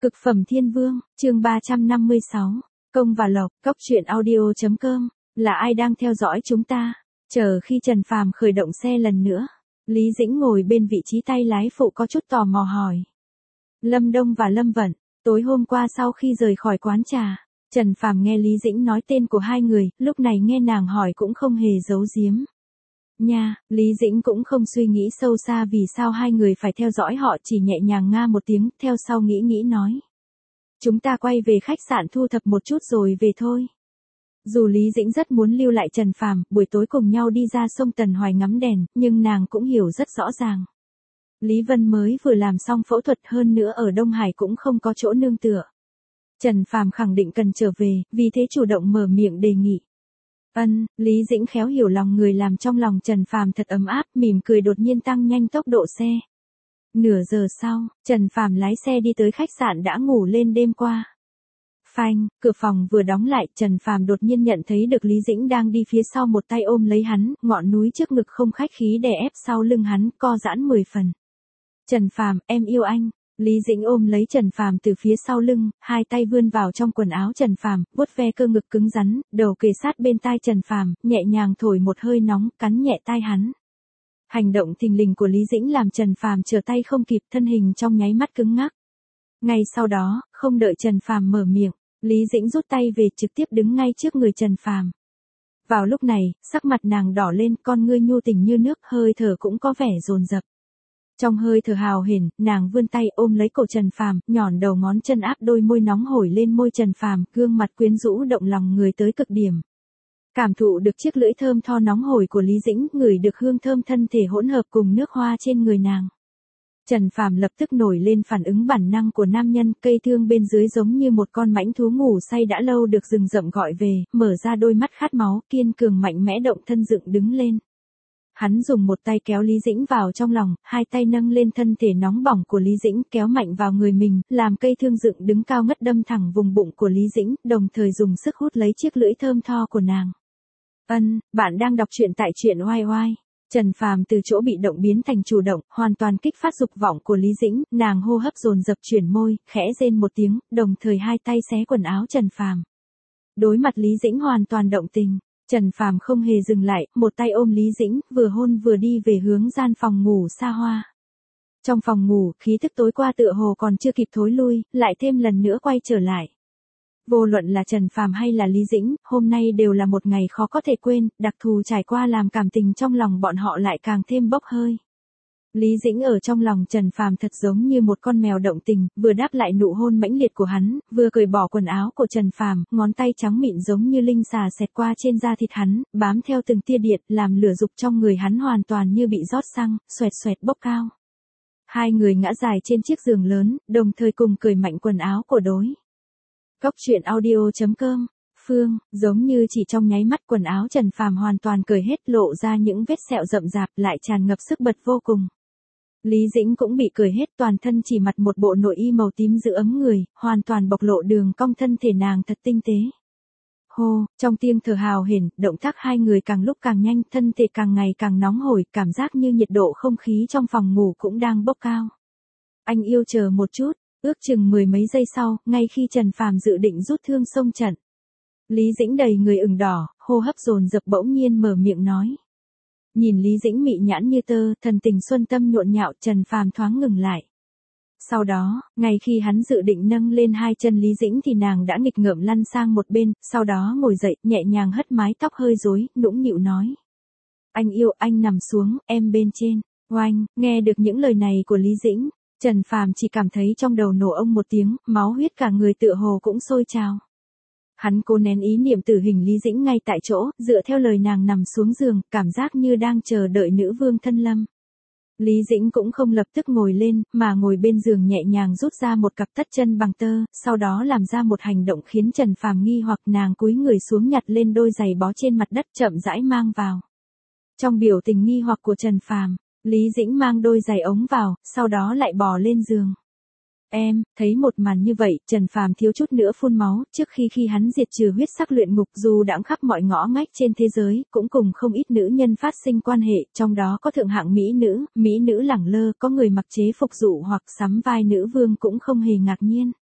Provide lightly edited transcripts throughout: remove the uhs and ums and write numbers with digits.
Cực phẩm thiên vương, chương 356, công và lộc, cốc truyện audio.com, là ai đang theo dõi chúng ta? Chờ khi Trần Phàm khởi động xe lần nữa, Lý Dĩnh ngồi bên vị trí tay lái phụ có chút tò mò hỏi. Lâm Đông và Lâm Vận, tối hôm qua sau khi rời khỏi quán trà, Trần Phàm nghe Lý Dĩnh nói tên của hai người, lúc này nghe nàng hỏi cũng không hề giấu giếm. Nha, Lý Dĩnh cũng không suy nghĩ sâu xa vì sao hai người phải theo dõi họ, chỉ nhẹ nhàng nga một tiếng, theo sau nghĩ nói. Chúng ta quay về khách sạn thu thập một chút rồi về thôi. Dù Lý Dĩnh rất muốn lưu lại Trần Phàm, buổi tối cùng nhau đi ra sông Tần Hoài ngắm đèn, nhưng nàng cũng hiểu rất rõ ràng. Lý Vân mới vừa làm xong phẫu thuật, hơn nữa ở Đông Hải cũng không có chỗ nương tựa. Trần Phàm khẳng định cần trở về, vì thế chủ động mở miệng đề nghị. Lý Dĩnh khéo hiểu lòng người làm trong lòng Trần Phàm thật ấm áp, mỉm cười đột nhiên tăng nhanh tốc độ xe. Nửa giờ sau, Trần Phàm lái xe đi tới khách sạn đã ngủ lên đêm qua. Phanh, cửa phòng vừa đóng lại, Trần Phàm đột nhiên nhận thấy được Lý Dĩnh đang đi phía sau, một tay ôm lấy hắn, ngọn núi trước ngực không khách khí đè ép sau lưng hắn, co giãn 10 phần. Trần Phàm, em yêu anh. Lý Dĩnh ôm lấy Trần Phàm từ phía sau lưng, hai tay vươn vào trong quần áo Trần Phàm, vuốt ve cơ ngực cứng rắn, đầu kề sát bên tai Trần Phàm, nhẹ nhàng thổi một hơi nóng, cắn nhẹ tai hắn. Hành động thình lình của Lý Dĩnh làm Trần Phàm trở tay không kịp, thân hình trong nháy mắt cứng ngắc. Ngay sau đó, không đợi Trần Phàm mở miệng, Lý Dĩnh rút tay về, trực tiếp đứng ngay trước người Trần Phàm. Vào lúc này, sắc mặt nàng đỏ lên, con ngươi nhu tình như nước, hơi thở cũng có vẻ dồn dập. Trong hơi thở hào hển, nàng vươn tay ôm lấy cổ Trần Phàm, nhọn đầu ngón chân áp đôi môi nóng hổi lên môi Trần Phàm, gương mặt quyến rũ động lòng người tới cực điểm. Cảm thụ được chiếc lưỡi thơm tho nóng hổi của Lý Dĩnh, ngửi được hương thơm thân thể hỗn hợp cùng nước hoa trên người nàng. Trần Phàm lập tức nổi lên phản ứng bản năng của nam nhân, cây thương bên dưới giống như một con mãnh thú ngủ say đã lâu được rừng rậm gọi về, mở ra đôi mắt khát máu, kiên cường mạnh mẽ động thân dựng đứng lên. Hắn dùng một tay kéo Lý Dĩnh vào trong lòng, hai tay nâng lên thân thể nóng bỏng của Lý Dĩnh, kéo mạnh vào người mình, làm cây thương dựng đứng cao ngất đâm thẳng vùng bụng của Lý Dĩnh, đồng thời dùng sức hút lấy chiếc lưỡi thơm tho của nàng. Bạn đang đọc truyện tại truyện oai oai. Trần Phàm từ chỗ bị động biến thành chủ động, hoàn toàn kích phát dục vọng của Lý Dĩnh, nàng hô hấp dồn dập chuyển môi, khẽ rên một tiếng, đồng thời hai tay xé quần áo Trần Phàm. Đối mặt Lý Dĩnh hoàn toàn động tình, Trần Phàm không hề dừng lại, một tay ôm Lý Dĩnh, vừa hôn vừa đi về hướng gian phòng ngủ xa hoa. Trong phòng ngủ, khí thức tối qua tựa hồ còn chưa kịp thối lui, lại thêm lần nữa quay trở lại. Vô luận là Trần Phàm hay là Lý Dĩnh, hôm nay đều là một ngày khó có thể quên, đặc thù trải qua làm cảm tình trong lòng bọn họ lại càng thêm bốc hơi. Lý Dĩnh ở trong lòng Trần Phàm thật giống như một con mèo động tình, vừa đáp lại nụ hôn mãnh liệt của hắn, vừa cởi bỏ quần áo của Trần Phàm, ngón tay trắng mịn giống như linh xà xẹt qua trên da thịt hắn, bám theo từng tia điện, làm lửa dục trong người hắn hoàn toàn như bị rót xăng, xoẹt xoẹt bốc cao. Hai người ngã dài trên chiếc giường lớn, đồng thời cùng cởi mạnh quần áo của đối. Cốc truyện audio.com, Phương, giống như chỉ trong nháy mắt quần áo Trần Phàm hoàn toàn cởi hết, lộ ra những vết sẹo rậm rạp, lại tràn ngập sức bật vô cùng. Lý Dĩnh cũng bị cởi hết, toàn thân chỉ mặc một bộ nội y màu tím giữ ấm người, hoàn toàn bộc lộ đường cong thân thể nàng thật tinh tế. Hô, trong tiếng thở hào hển, động tác hai người càng lúc càng nhanh, thân thể càng ngày càng nóng hổi, cảm giác như nhiệt độ không khí trong phòng ngủ cũng đang bốc cao. Anh yêu chờ một chút. Ước chừng 10 mấy giây sau, ngay khi Trần Phàm dự định rút thương xông trận, Lý Dĩnh đầy người ửng đỏ, hô hấp dồn dập bỗng nhiên mở miệng nói. Nhìn Lý Dĩnh mị nhãn như tơ, thần tình xuân tâm nhộn nhạo, Trần Phàm thoáng ngừng lại. Sau đó, ngay khi hắn dự định nâng lên hai chân Lý Dĩnh thì nàng đã nghịch ngợm lăn sang một bên, sau đó ngồi dậy, nhẹ nhàng hất mái tóc hơi rối, nũng nịu nói. Anh yêu, anh nằm xuống, em bên trên. Oanh, nghe được những lời này của Lý Dĩnh, Trần Phàm chỉ cảm thấy trong đầu nổ ông một tiếng, máu huyết cả người tựa hồ cũng sôi trào. Hắn cố nén ý niệm tử hình Lý Dĩnh ngay tại chỗ, dựa theo lời nàng nằm xuống giường, cảm giác như đang chờ đợi nữ vương thân lâm. Lý Dĩnh cũng không lập tức ngồi lên, mà ngồi bên giường nhẹ nhàng rút ra một cặp tất chân bằng tơ, sau đó làm ra một hành động khiến Trần Phàm nghi hoặc, nàng cúi người xuống nhặt lên đôi giày bó trên mặt đất chậm rãi mang vào. Trong biểu tình nghi hoặc của Trần Phàm, Lý Dĩnh mang đôi giày ống vào, sau đó lại bò lên giường. Thấy một màn như vậy, Trần Phàm thiếu chút nữa phun máu, trước khi hắn diệt trừ huyết sắc luyện ngục dù đãng khắp mọi ngõ ngách trên thế giới, cũng cùng không ít nữ nhân phát sinh quan hệ, trong đó có thượng hạng mỹ nữ lẳng lơ, có người mặc chế phục dụ hoặc sắm vai nữ vương cũng không hề ngạc nhiên.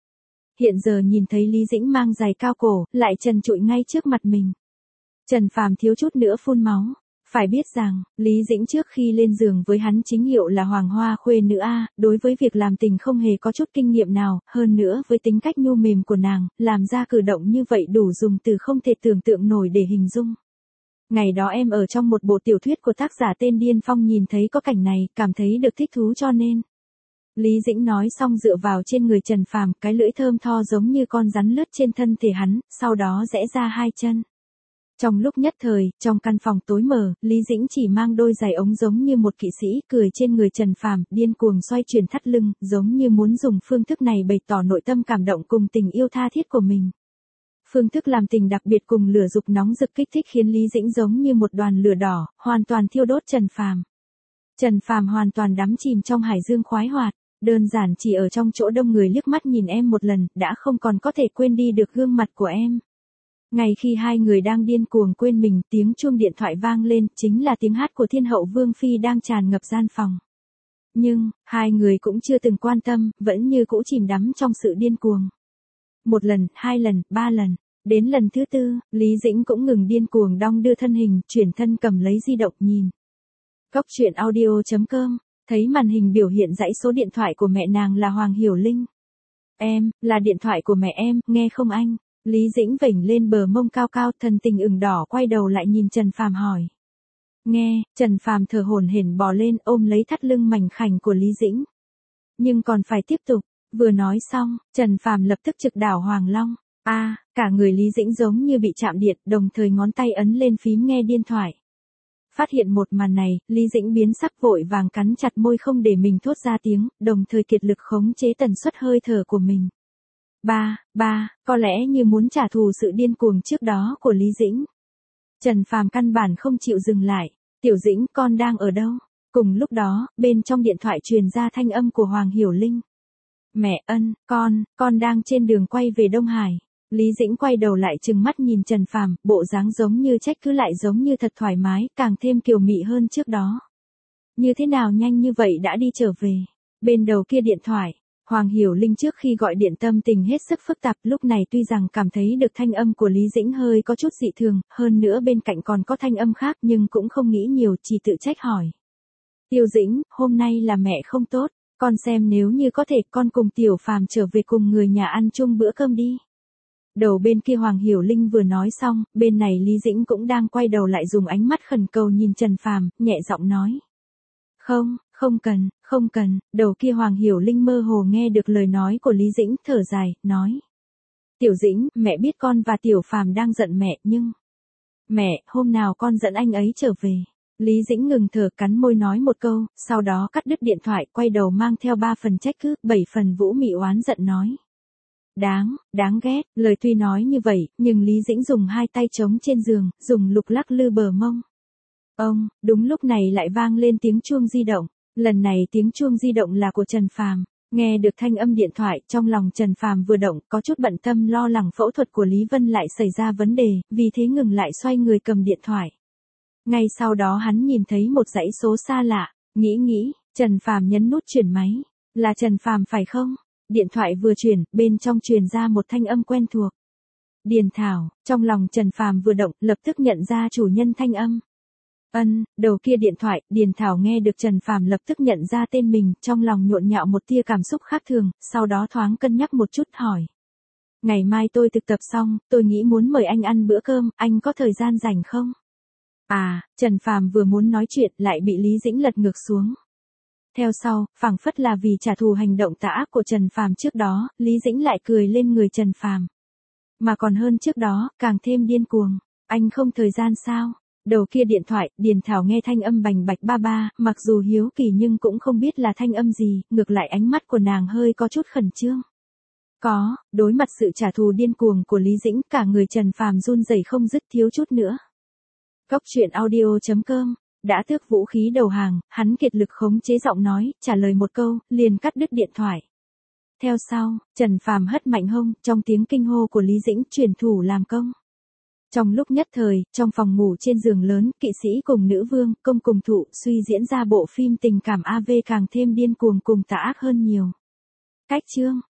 Hiện giờ nhìn thấy Lý Dĩnh mang giày cao cổ, lại trần trụi ngay trước mặt mình. Trần Phàm thiếu chút nữa phun máu. Phải biết rằng, Lý Dĩnh trước khi lên giường với hắn chính hiệu là Hoàng Hoa khuê nữ A, đối với việc làm tình không hề có chút kinh nghiệm nào, hơn nữa với tính cách nhu mềm của nàng, làm ra cử động như vậy đủ dùng từ không thể tưởng tượng nổi để hình dung. Ngày đó em ở trong một bộ tiểu thuyết của tác giả tên Điên Phong nhìn thấy có cảnh này, cảm thấy được thích thú cho nên. Lý Dĩnh nói xong dựa vào trên người Trần Phàm, cái lưỡi thơm tho giống như con rắn lướt trên thân thể hắn, sau đó rẽ ra hai chân. Trong lúc nhất thời, trong căn phòng tối mờ, Lý Dĩnh chỉ mang đôi giày ống giống như một kỵ sĩ, cười trên người Trần Phàm, điên cuồng xoay chuyển thắt lưng, giống như muốn dùng phương thức này bày tỏ nội tâm cảm động cùng tình yêu tha thiết của mình. Phương thức làm tình đặc biệt cùng lửa dục nóng rực kích thích khiến Lý Dĩnh giống như một đoàn lửa đỏ, hoàn toàn thiêu đốt Trần Phàm. Trần Phàm hoàn toàn đắm chìm trong hải dương khoái hoạt, đơn giản chỉ ở trong chỗ đông người liếc mắt nhìn em một lần, đã không còn có thể quên đi được gương mặt của em. Ngay khi hai người đang điên cuồng quên mình, tiếng chuông điện thoại vang lên, chính là tiếng hát của Thiên hậu Vương Phi đang tràn ngập gian phòng. Nhưng, hai người cũng chưa từng quan tâm, vẫn như cũ chìm đắm trong sự điên cuồng. Một lần, hai lần, ba lần, đến lần thứ tư, Lý Dĩnh cũng ngừng điên cuồng đong đưa thân hình, chuyển thân cầm lấy di động nhìn. Cốc truyện audio.com, thấy màn hình biểu hiện dãy số điện thoại của mẹ nàng là Hoàng Hiểu Linh. Em, là điện thoại của mẹ em, nghe không anh? Lý Dĩnh vểnh lên bờ mông cao cao, thần tình ửng đỏ quay đầu lại nhìn Trần Phàm hỏi. Nghe, Trần Phàm thở hổn hển bò lên ôm lấy thắt lưng mảnh khảnh của Lý Dĩnh. Nhưng còn phải tiếp tục, vừa nói xong, Trần Phàm lập tức trực đảo Hoàng Long. Cả người Lý Dĩnh giống như bị chạm điện, đồng thời ngón tay ấn lên phím nghe điện thoại. Phát hiện một màn này, Lý Dĩnh biến sắc vội vàng cắn chặt môi không để mình thốt ra tiếng, đồng thời kiệt lực khống chế tần suất hơi thở của mình. Có lẽ như muốn trả thù sự điên cuồng trước đó của Lý Dĩnh. Trần Phàm căn bản không chịu dừng lại. Tiểu Dĩnh, con đang ở đâu? Cùng lúc đó, bên trong điện thoại truyền ra thanh âm của Hoàng Hiểu Linh. Mẹ ân, con đang trên đường quay về Đông Hải. Lý Dĩnh quay đầu lại trừng mắt nhìn Trần Phàm, bộ dáng giống như trách cứ lại giống như thật thoải mái, càng thêm kiều mị hơn trước đó. Như thế nào nhanh như vậy đã đi trở về? Bên đầu kia điện thoại, Hoàng Hiểu Linh trước khi gọi điện tâm tình hết sức phức tạp, lúc này tuy rằng cảm thấy được thanh âm của Lý Dĩnh hơi có chút dị thường, hơn nữa bên cạnh còn có thanh âm khác nhưng cũng không nghĩ nhiều, chỉ tự trách hỏi. Tiểu Dĩnh, hôm nay là mẹ không tốt, con xem nếu như có thể con cùng Tiểu Phàm trở về cùng người nhà ăn chung bữa cơm đi. Đầu bên kia Hoàng Hiểu Linh vừa nói xong, bên này Lý Dĩnh cũng đang quay đầu lại dùng ánh mắt khẩn cầu nhìn Trần Phàm, nhẹ giọng nói. Không cần, đầu kia Hoàng Hiểu Linh mơ hồ nghe được lời nói của Lý Dĩnh, thở dài, nói. Tiểu Dĩnh, mẹ biết con và Tiểu Phàm đang giận mẹ nhưng... Mẹ, hôm nào con dẫn anh ấy trở về. Lý Dĩnh ngừng thở cắn môi nói một câu, sau đó cắt đứt điện thoại, quay đầu mang theo 3 phần trách cứ, 7 phần vũ mị oán giận nói. Đáng ghét, lời tuy nói như vậy, nhưng Lý Dĩnh dùng hai tay chống trên giường, dùng lục lắc lư bờ mông. Đúng lúc này lại vang lên tiếng chuông di động, lần này tiếng chuông di động là của Trần Phàm. Nghe được thanh âm điện thoại, trong lòng Trần Phàm vừa động, có chút bận tâm lo lắng phẫu thuật của Lý Vân lại xảy ra vấn đề, vì thế ngừng lại xoay người cầm điện thoại. Ngay sau đó hắn nhìn thấy một dãy số xa lạ, nghĩ, Trần Phàm nhấn nút chuyển máy. Là Trần Phàm phải không? Điện thoại vừa chuyển, bên trong truyền ra một thanh âm quen thuộc. Điền Thảo, trong lòng Trần Phàm vừa động, lập tức nhận ra chủ nhân thanh âm. Đầu kia điện thoại, Điền Thảo nghe được Trần Phàm lập tức nhận ra tên mình, trong lòng nhộn nhạo một tia cảm xúc khác thường, sau đó thoáng cân nhắc một chút hỏi. Ngày mai tôi thực tập xong, tôi nghĩ muốn mời anh ăn bữa cơm, anh có thời gian rảnh không? Trần Phàm vừa muốn nói chuyện lại bị Lý Dĩnh lật ngược xuống. Theo sau, phảng phất là vì trả thù hành động tà ác của Trần Phàm trước đó, Lý Dĩnh lại cười lên người Trần Phàm. Mà còn hơn trước đó, càng thêm điên cuồng. Anh không thời gian sao? Đầu kia điện thoại, Điền Thảo nghe thanh âm bành bạch ba, mặc dù hiếu kỳ nhưng cũng không biết là thanh âm gì, ngược lại ánh mắt của nàng hơi có chút khẩn trương. Đối mặt sự trả thù điên cuồng của Lý Dĩnh, cả người Trần Phàm run rẩy không dứt thiếu chút nữa. Cốc truyện audio.com, đã tước vũ khí đầu hàng, hắn kiệt lực khống chế giọng nói, trả lời một câu, liền cắt đứt điện thoại. Theo sau, Trần Phàm hất mạnh hông, trong tiếng kinh hô của Lý Dĩnh, chuyển thủ làm công. Trong lúc nhất thời, trong phòng ngủ trên giường lớn, kỵ sĩ cùng nữ vương, công cùng thụ, suy diễn ra bộ phim tình cảm AV càng thêm điên cuồng cùng tà ác hơn nhiều. Cách chương